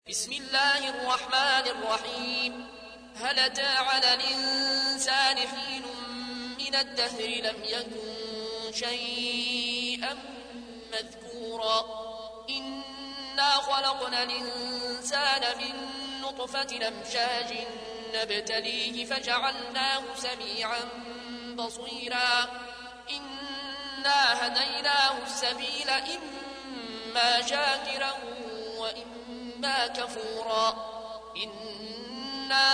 بسم الله الرحمن الرحيم. هل أتى على الإنسان حين من الدهر لم يكن شيئا مذكورا إنا خلقنا الإنسان من نطفة أمشاج نبتليه فجعلناه سميعا بصيرا إنا هديناه السبيل إما شاكرا وإما كفورا إنا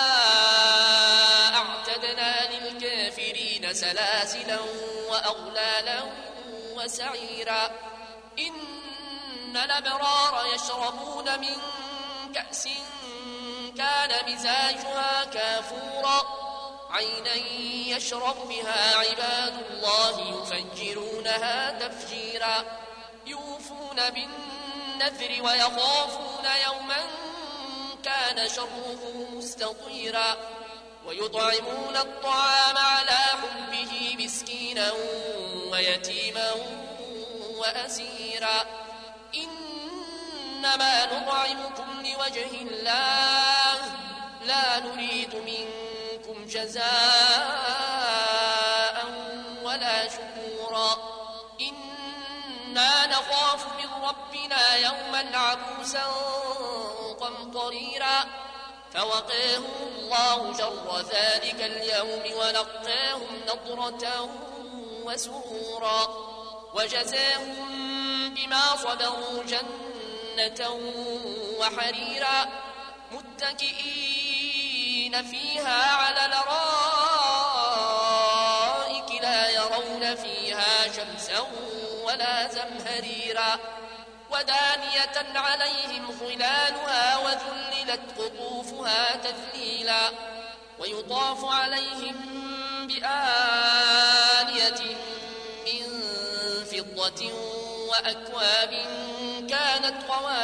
أعتدنا للكافرين سلاسلا وأغلالا وسعيرا إن الأبرار يشربون من كأس كان مزاجها كافورا عينا يشرب بها عباد الله يفجرونها تفجيرا يوفون بالنذر ويخافون يوما كان شره مستطيرا ويطعمون الطعام على حبه مسكينا ويتيما وأسيرا إنما نطعمكم لوجه الله لا نريد منكم جزاء ولا شكورا إنا نخاف من ربنا يوما عبوسا قمطريرا فوقاهم الله شر ذلك اليوم ولقاهم نضرة وسرورا وجزاهم بما صبروا جنة وحريرا متكئين فيها على الأرائك لا يرون فيها شمسا ولا زمهريرا ودانية عليهم ظلالها وذللت قطوفها تذليلا ويطاف عليهم بآنية من فضة وأكواب كانت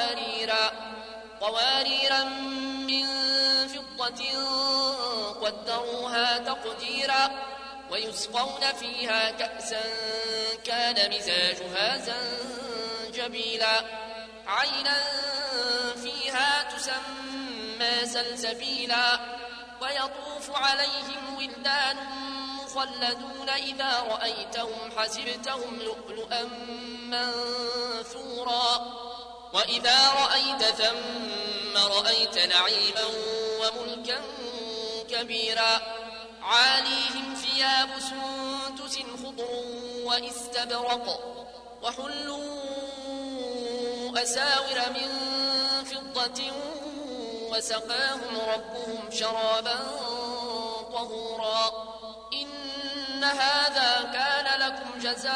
قواريرا من فضة قدروها تقديرا ويسقون فيها كأسا كان مزاجها زنجبيلا عينا فيها تسمى سلسبيلا ويطوف عليهم ولدان مخلدون إذا رأيتهم حسبتهم لؤلؤا منثورا وإذا رأيت ثم رأيت نعيما وملكا كبيرا عاليهم ثياب سندس خضر واستبرق وحلوا أساور من فضة وسقاهم ربهم شرابا طهورا إن هذا كان لكم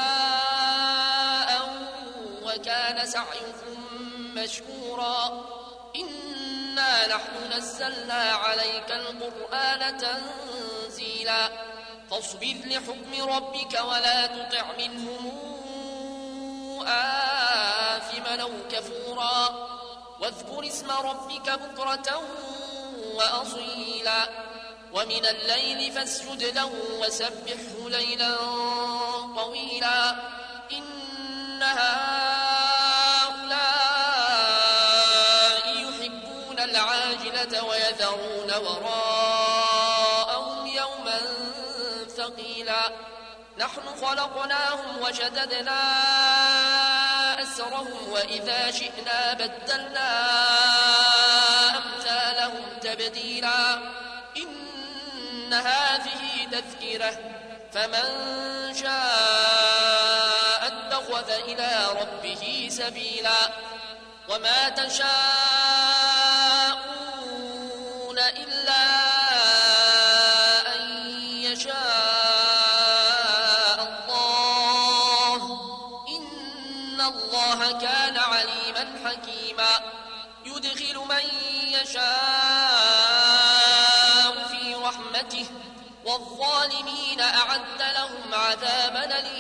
جزاء وكان سعيكم مشكورا إنا نحن نزلنا عليك القرآن تنزيلا فاصبر لحكم ربك ولا تطع منهم آثما أو كفورا واذكر اسم ربك بكرة وأصيلا ومن الليل فاسجد له وسبحه ليلا طويلا إن هؤلاء يحبون العاجلة ويذرون وراءهم يوما ثقيلا نحن خلقناهم وشددنا أسرهم وإذا شئنا بدلنا أمثالهم تبديلا إن هذه تذكرة فمن شاء اتخذ إلى ربه سبيلا وما تشاءون إلا أن يشاء الله إن الله كان عليما حكيما يدخل من يشاء في رحمته والظالمين أعد لهم عذابا أليما